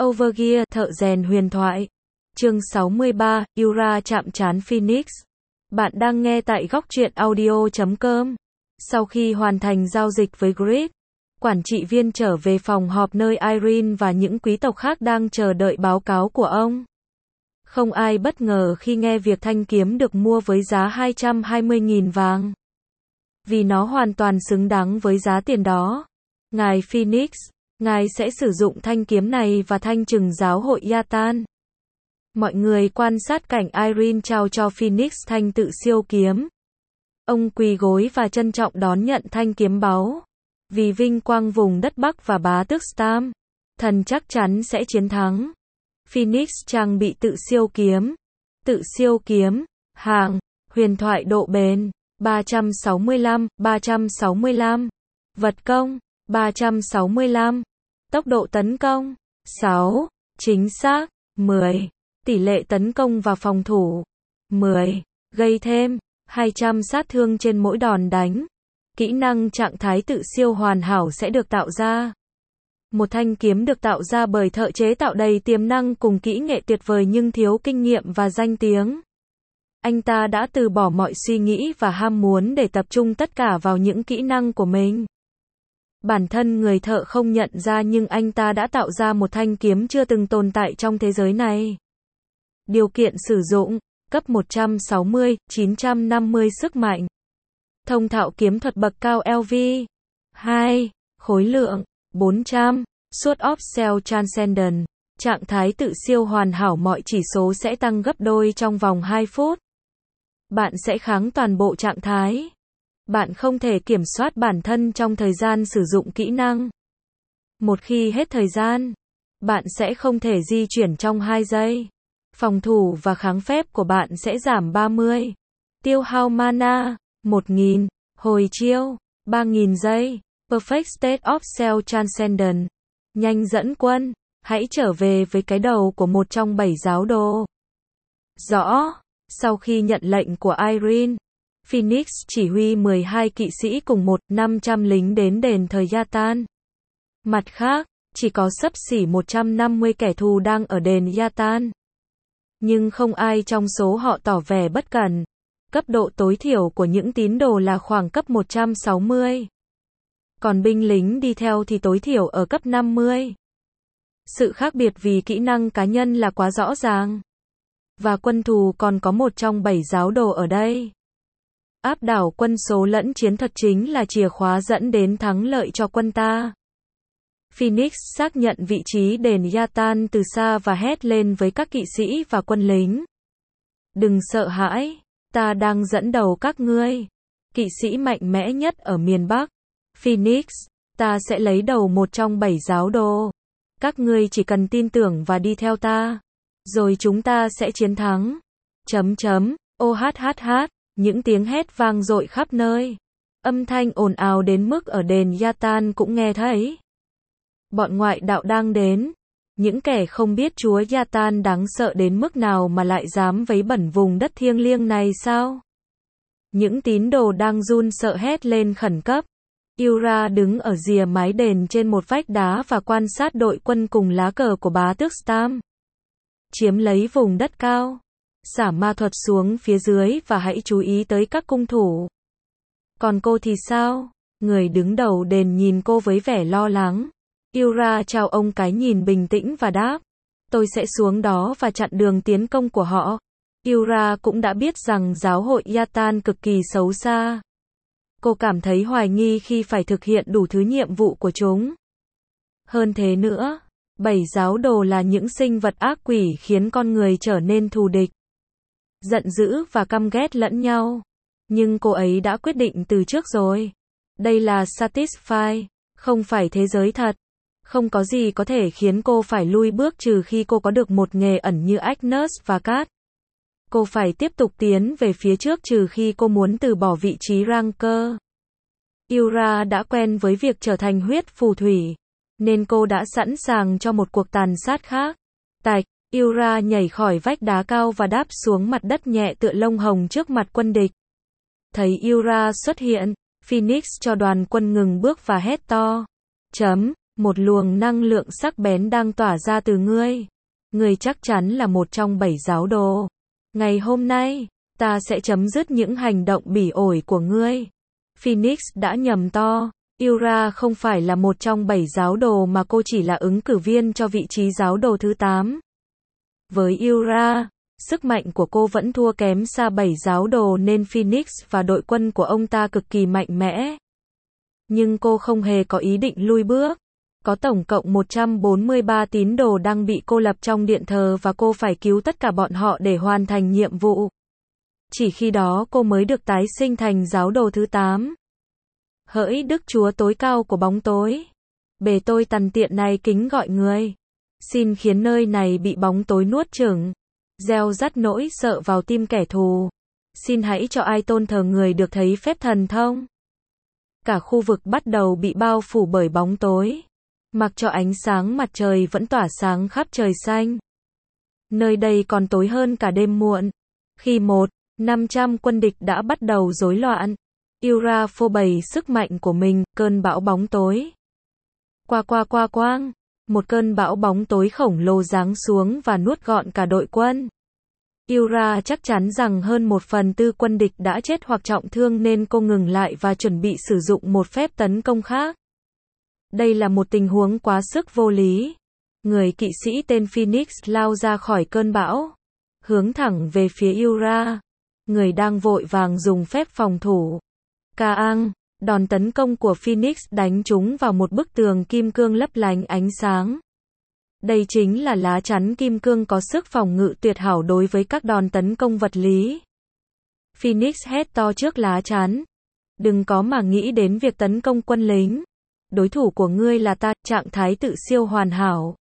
Overgear, thợ rèn huyền thoại. Chương 63, Yura chạm trán Phoenix. Bạn đang nghe tại góc truyện audio.com. Sau khi hoàn thành giao dịch với Grid, quản trị viên trở về phòng họp nơi Irene và những quý tộc khác đang chờ đợi báo cáo của ông. Không ai bất ngờ khi nghe việc thanh kiếm được mua với giá 220.000 vàng. Vì nó hoàn toàn xứng đáng với giá tiền đó. Ngài Phoenix, ngài sẽ sử dụng thanh kiếm này và thanh trừng giáo hội Yatan. Mọi người quan sát cảnh Irene trao cho Phoenix thanh tự siêu kiếm. Ông quỳ gối và trân trọng đón nhận thanh kiếm báu. Vì vinh quang vùng đất Bắc và bá tước Stam, thần chắc chắn sẽ chiến thắng. Phoenix trang bị tự siêu kiếm. Tự siêu kiếm, hạng, huyền thoại độ bền, 365. Vật công, 365. Tốc độ tấn công, 6. Chính xác, 10. Tỷ lệ tấn công và phòng thủ, 10. Gây thêm, 200 sát thương trên mỗi đòn đánh. Kỹ năng trạng thái tự siêu hoàn hảo sẽ được tạo ra. Một thanh kiếm được tạo ra bởi thợ chế tạo đầy tiềm năng cùng kỹ nghệ tuyệt vời nhưng thiếu kinh nghiệm và danh tiếng. Anh ta đã từ bỏ mọi suy nghĩ và ham muốn để tập trung tất cả vào những kỹ năng của mình. Bản thân người thợ không nhận ra nhưng anh ta đã tạo ra một thanh kiếm chưa từng tồn tại trong thế giới này. Điều kiện sử dụng, cấp 160, 950 sức mạnh. Thông thạo kiếm thuật bậc cao LV. 2. Khối lượng, 400. Sword of Self Transcendence. Trạng thái tự siêu hoàn hảo, mọi chỉ số sẽ tăng gấp đôi trong vòng 2 phút. Bạn sẽ kháng toàn bộ trạng thái. Bạn không thể kiểm soát bản thân trong thời gian sử dụng kỹ năng. Một khi hết thời gian, bạn sẽ không thể di chuyển trong 2 giây. Phòng thủ và kháng phép của bạn sẽ giảm 30. Tiêu hao mana, 1.000. Hồi chiêu, 3.000 giây. Perfect State of Self Transcendence. Nhanh dẫn quân, hãy trở về với cái đầu của một trong 7 giáo đồ. Rõ. Sau khi nhận lệnh của Irene, Phoenix chỉ huy 12 kỵ sĩ cùng 500 lính đến đền thờ Yatan. Mặt khác, chỉ có xấp xỉ 150 kẻ thù đang ở đền Yatan. Nhưng không ai trong số họ tỏ vẻ bất cẩn. Cấp độ tối thiểu của những tín đồ là khoảng cấp 160. Còn binh lính đi theo thì tối thiểu ở cấp 50. Sự khác biệt vì kỹ năng cá nhân là quá rõ ràng. Và quân thù còn có một trong 7 giáo đồ ở đây. Áp đảo quân số lẫn chiến thuật chính là chìa khóa dẫn đến thắng lợi cho quân ta. Phoenix xác nhận vị trí đền Yatan từ xa và hét lên với các kỵ sĩ và quân lính. Đừng sợ hãi, ta đang dẫn đầu các ngươi. Kỵ sĩ mạnh mẽ nhất ở miền Bắc. Phoenix, ta sẽ lấy đầu một trong 7 giáo đồ. Các ngươi chỉ cần tin tưởng và đi theo ta. Rồi chúng ta sẽ chiến thắng. OHHH, những tiếng hét vang dội khắp nơi. Âm thanh ồn ào đến mức ở đền Yatan cũng nghe thấy. Bọn ngoại đạo đang đến. Những kẻ không biết Chúa Yatan đáng sợ đến mức nào mà lại dám vấy bẩn vùng đất thiêng liêng này sao? Những tín đồ đang run sợ hét lên khẩn cấp. Yura đứng ở rìa mái đền trên một vách đá và quan sát đội quân cùng lá cờ của bá tước Stam. Chiếm lấy vùng đất cao. Xả ma thuật xuống phía dưới và hãy chú ý tới các cung thủ. Còn cô thì sao? Người đứng đầu đền nhìn cô với vẻ lo lắng. Yura chào ông cái nhìn bình tĩnh và đáp. Tôi sẽ xuống đó và chặn đường tiến công của họ. Yura cũng đã biết rằng giáo hội Yatan cực kỳ xấu xa. Cô cảm thấy hoài nghi khi phải thực hiện đủ thứ nhiệm vụ của chúng. Hơn thế nữa, 7 giáo đồ là những sinh vật ác quỷ khiến con người trở nên thù địch, giận dữ và căm ghét lẫn nhau. Nhưng cô ấy đã quyết định từ trước rồi. Đây là Satisfy, không phải thế giới thật. Không có gì có thể khiến cô phải lui bước trừ khi cô có được một nghề ẩn như Agnes và Kat. Cô phải tiếp tục tiến về phía trước trừ khi cô muốn từ bỏ vị trí Ranker. Yura đã quen với việc trở thành huyết phù thủy, nên cô đã sẵn sàng cho một cuộc tàn sát khác. Tạch, Yura nhảy khỏi vách đá cao và đáp xuống mặt đất nhẹ tựa lông hồng trước mặt quân địch. Thấy Yura xuất hiện, Phoenix cho đoàn quân ngừng bước và hét to. Một luồng năng lượng sắc bén đang tỏa ra từ ngươi. Ngươi chắc chắn là một trong 7 giáo đồ. Ngày hôm nay, ta sẽ chấm dứt những hành động bỉ ổi của ngươi. Phoenix đã nhầm to. Yura không phải là một trong 7 giáo đồ mà cô chỉ là ứng cử viên cho vị trí giáo đồ thứ 8. Với Yura, sức mạnh của cô vẫn thua kém xa 7 giáo đồ nên Phoenix và đội quân của ông ta cực kỳ mạnh mẽ. Nhưng cô không hề có ý định lui bước. Có tổng cộng 143 tín đồ đang bị cô lập trong điện thờ và cô phải cứu tất cả bọn họ để hoàn thành nhiệm vụ. Chỉ khi đó cô mới được tái sinh thành giáo đồ thứ 8. Hỡi Đức Chúa tối cao của bóng tối, bề tôi tằn tiện này kính gọi người. Xin khiến nơi này bị bóng tối nuốt chửng, gieo rắt nỗi sợ vào tim kẻ thù. Xin hãy cho ai tôn thờ người được thấy phép thần thông. Cả khu vực bắt đầu bị bao phủ bởi bóng tối. Mặc cho ánh sáng mặt trời vẫn tỏa sáng khắp trời xanh. Nơi đây còn tối hơn cả đêm muộn. Khi 500 quân địch đã bắt đầu rối loạn, Yura phô bày sức mạnh của mình, cơn bão bóng tối. Quang, một cơn bão bóng tối khổng lồ giáng xuống và nuốt gọn cả đội quân. Yura chắc chắn rằng hơn 1/4 quân địch đã chết hoặc trọng thương nên cô ngừng lại và chuẩn bị sử dụng một phép tấn công khác. Đây là một tình huống quá sức vô lý. Người kỵ sĩ tên Phoenix lao ra khỏi cơn bão, hướng thẳng về phía Yura, người đang vội vàng dùng phép phòng thủ. Kaang, đòn tấn công của Phoenix đánh trúng vào một bức tường kim cương lấp lánh ánh sáng. Đây chính là lá chắn kim cương có sức phòng ngự tuyệt hảo đối với các đòn tấn công vật lý. Phoenix hét to trước lá chắn. Đừng có mà nghĩ đến việc tấn công quân lính. Đối thủ của ngươi là ta, trạng thái tự siêu hoàn hảo.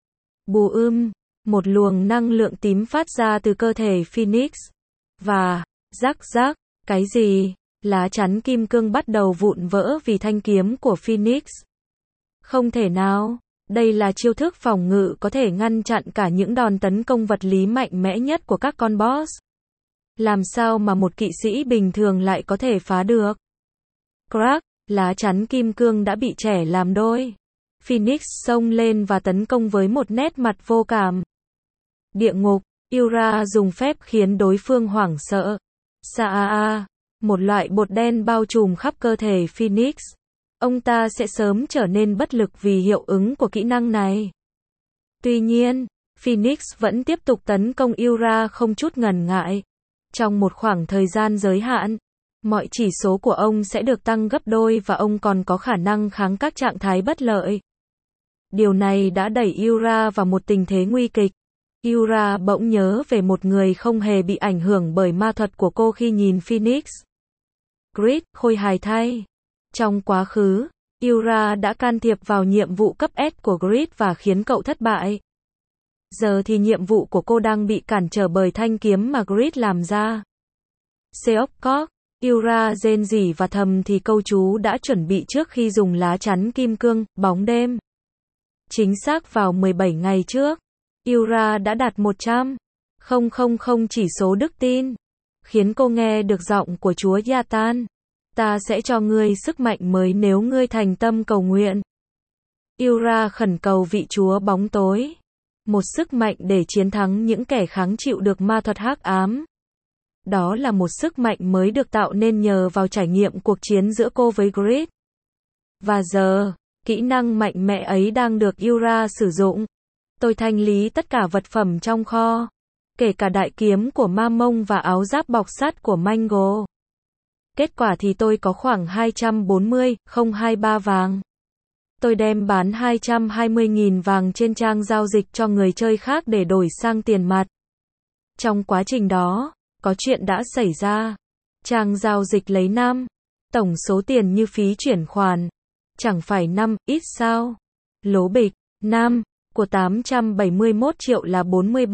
Một luồng năng lượng tím phát ra từ cơ thể Phoenix. Và, rắc, cái gì? Lá chắn kim cương bắt đầu vụn vỡ vì thanh kiếm của Phoenix. Không thể nào, đây là chiêu thức phòng ngự có thể ngăn chặn cả những đòn tấn công vật lý mạnh mẽ nhất của các con boss. Làm sao mà một kỵ sĩ bình thường lại có thể phá được? Crack, lá chắn kim cương đã bị chẻ làm đôi. Phoenix xông lên và tấn công với một nét mặt vô cảm. Địa ngục, Yura dùng phép khiến đối phương hoảng sợ. Saa, một loại bột đen bao trùm khắp cơ thể Phoenix. Ông ta sẽ sớm trở nên bất lực vì hiệu ứng của kỹ năng này. Tuy nhiên, Phoenix vẫn tiếp tục tấn công Yura không chút ngần ngại. Trong một khoảng thời gian giới hạn, mọi chỉ số của ông sẽ được tăng gấp đôi và ông còn có khả năng kháng các trạng thái bất lợi. Điều này đã đẩy Yura vào một tình thế nguy kịch. Yura bỗng nhớ về một người không hề bị ảnh hưởng bởi ma thuật của cô khi nhìn Phoenix. Grid, khôi hài thay. Trong quá khứ, Yura đã can thiệp vào nhiệm vụ cấp S của Grid và khiến cậu thất bại. Giờ thì nhiệm vụ của cô đang bị cản trở bởi thanh kiếm mà Grid làm ra. Seokok, Yura rên rỉ và thầm thì câu chú đã chuẩn bị trước khi dùng lá chắn kim cương, bóng đêm. Chính xác vào 17 ngày trước, Yura đã đạt 100,000 chỉ số đức tin, khiến cô nghe được giọng của Chúa Yatan. Ta sẽ cho ngươi sức mạnh mới nếu ngươi thành tâm cầu nguyện. Yura khẩn cầu vị Chúa bóng tối. Một sức mạnh để chiến thắng những kẻ kháng chịu được ma thuật hắc ám. Đó là một sức mạnh mới được tạo nên nhờ vào trải nghiệm cuộc chiến giữa cô với Grid. Và giờ, kỹ năng mạnh mẽ ấy đang được Yura sử dụng. Tôi thanh lý tất cả vật phẩm trong kho, kể cả đại kiếm của Ma Mông và áo giáp bọc sắt của Mango. Kết quả thì tôi có khoảng 240,023 vàng. Tôi đem bán 220.000 vàng trên trang giao dịch cho người chơi khác để đổi sang tiền mặt. Trong quá trình đó, có chuyện đã xảy ra. Trang giao dịch lấy 5. Tổng số tiền như phí chuyển khoản. Chẳng phải 5, ít sao? Lố bịch, 5, của 871 triệu là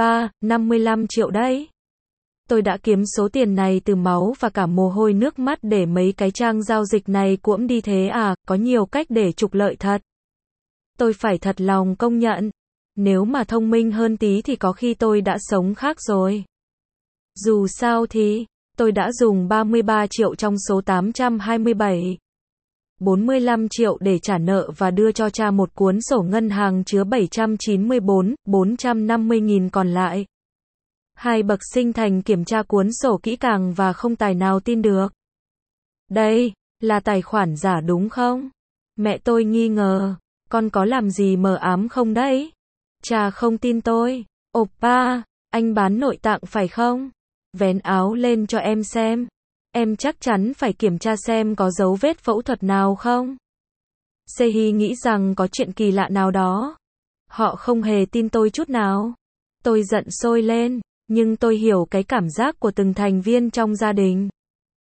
55 triệu đấy. Tôi đã kiếm số tiền này từ máu và cả mồ hôi nước mắt để mấy cái trang giao dịch này cuỗm đi thế à, có nhiều cách để trục lợi thật. Tôi phải thật lòng công nhận. Nếu mà thông minh hơn tí thì có khi tôi đã sống khác rồi. Dù sao thì, tôi đã dùng 33 triệu trong số 827. 45 triệu để trả nợ và đưa cho cha một cuốn sổ ngân hàng chứa 450.000 còn lại. Hai bậc sinh thành kiểm tra cuốn sổ kỹ càng và không tài nào tin được. Đây là tài khoản giả đúng không? Mẹ tôi nghi ngờ, con có làm gì mờ ám không đấy? Cha không tin tôi. Oppa, anh bán nội tạng phải không? Vén áo lên cho em xem. Em chắc chắn phải kiểm tra xem có dấu vết phẫu thuật nào không? Sehi nghĩ rằng có chuyện kỳ lạ nào đó. Họ không hề tin tôi chút nào. Tôi giận sôi lên, nhưng tôi hiểu cái cảm giác của từng thành viên trong gia đình.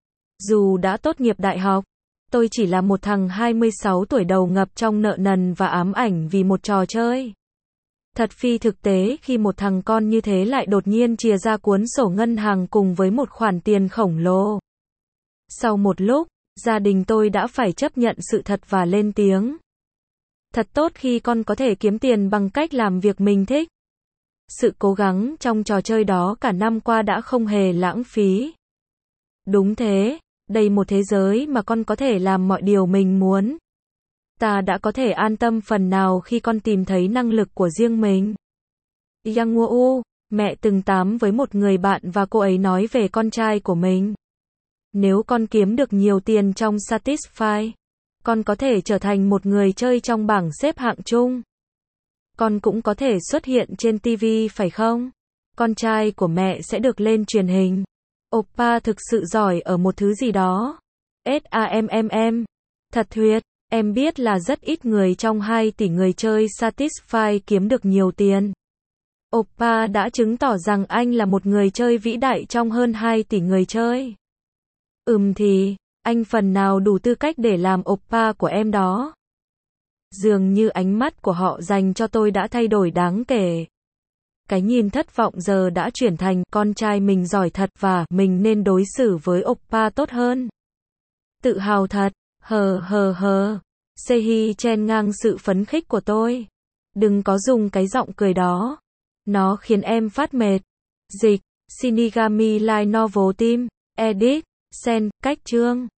Dù đã tốt nghiệp đại học, tôi chỉ là một thằng 26 tuổi đầu ngập trong nợ nần và ám ảnh vì một trò chơi. Thật phi thực tế khi một thằng con như thế lại đột nhiên chìa ra cuốn sổ ngân hàng cùng với một khoản tiền khổng lồ. Sau một lúc, gia đình tôi đã phải chấp nhận sự thật và lên tiếng. Thật tốt khi con có thể kiếm tiền bằng cách làm việc mình thích. Sự cố gắng trong trò chơi đó cả năm qua đã không hề lãng phí. Đúng thế, đây một thế giới mà con có thể làm mọi điều mình muốn. Ta đã có thể an tâm phần nào khi con tìm thấy năng lực của riêng mình. Yang Woo, mẹ từng tám với một người bạn và cô ấy nói về con trai của mình. Nếu con kiếm được nhiều tiền trong Satisfy, con có thể trở thành một người chơi trong bảng xếp hạng chung. Con cũng có thể xuất hiện trên TV phải không? Con trai của mẹ sẽ được lên truyền hình. Oppa thực sự giỏi ở một thứ gì đó. SAMMM. Thật tuyệt, em biết là rất ít người trong 2 tỷ người chơi Satisfy kiếm được nhiều tiền. Oppa đã chứng tỏ rằng anh là một người chơi vĩ đại trong hơn 2 tỷ người chơi. Thì, anh phần nào đủ tư cách để làm Oppa của em đó. Dường như ánh mắt của họ dành cho tôi đã thay đổi đáng kể. Cái nhìn thất vọng giờ đã chuyển thành con trai mình giỏi thật và mình nên đối xử với Oppa tốt hơn. Tự hào thật, hờ. Sehi chen ngang sự phấn khích của tôi. Đừng có dùng cái giọng cười đó. Nó khiến em phát mệt. Dịch, Shinigami Light Novel Team, Edit, Sen, cách chương.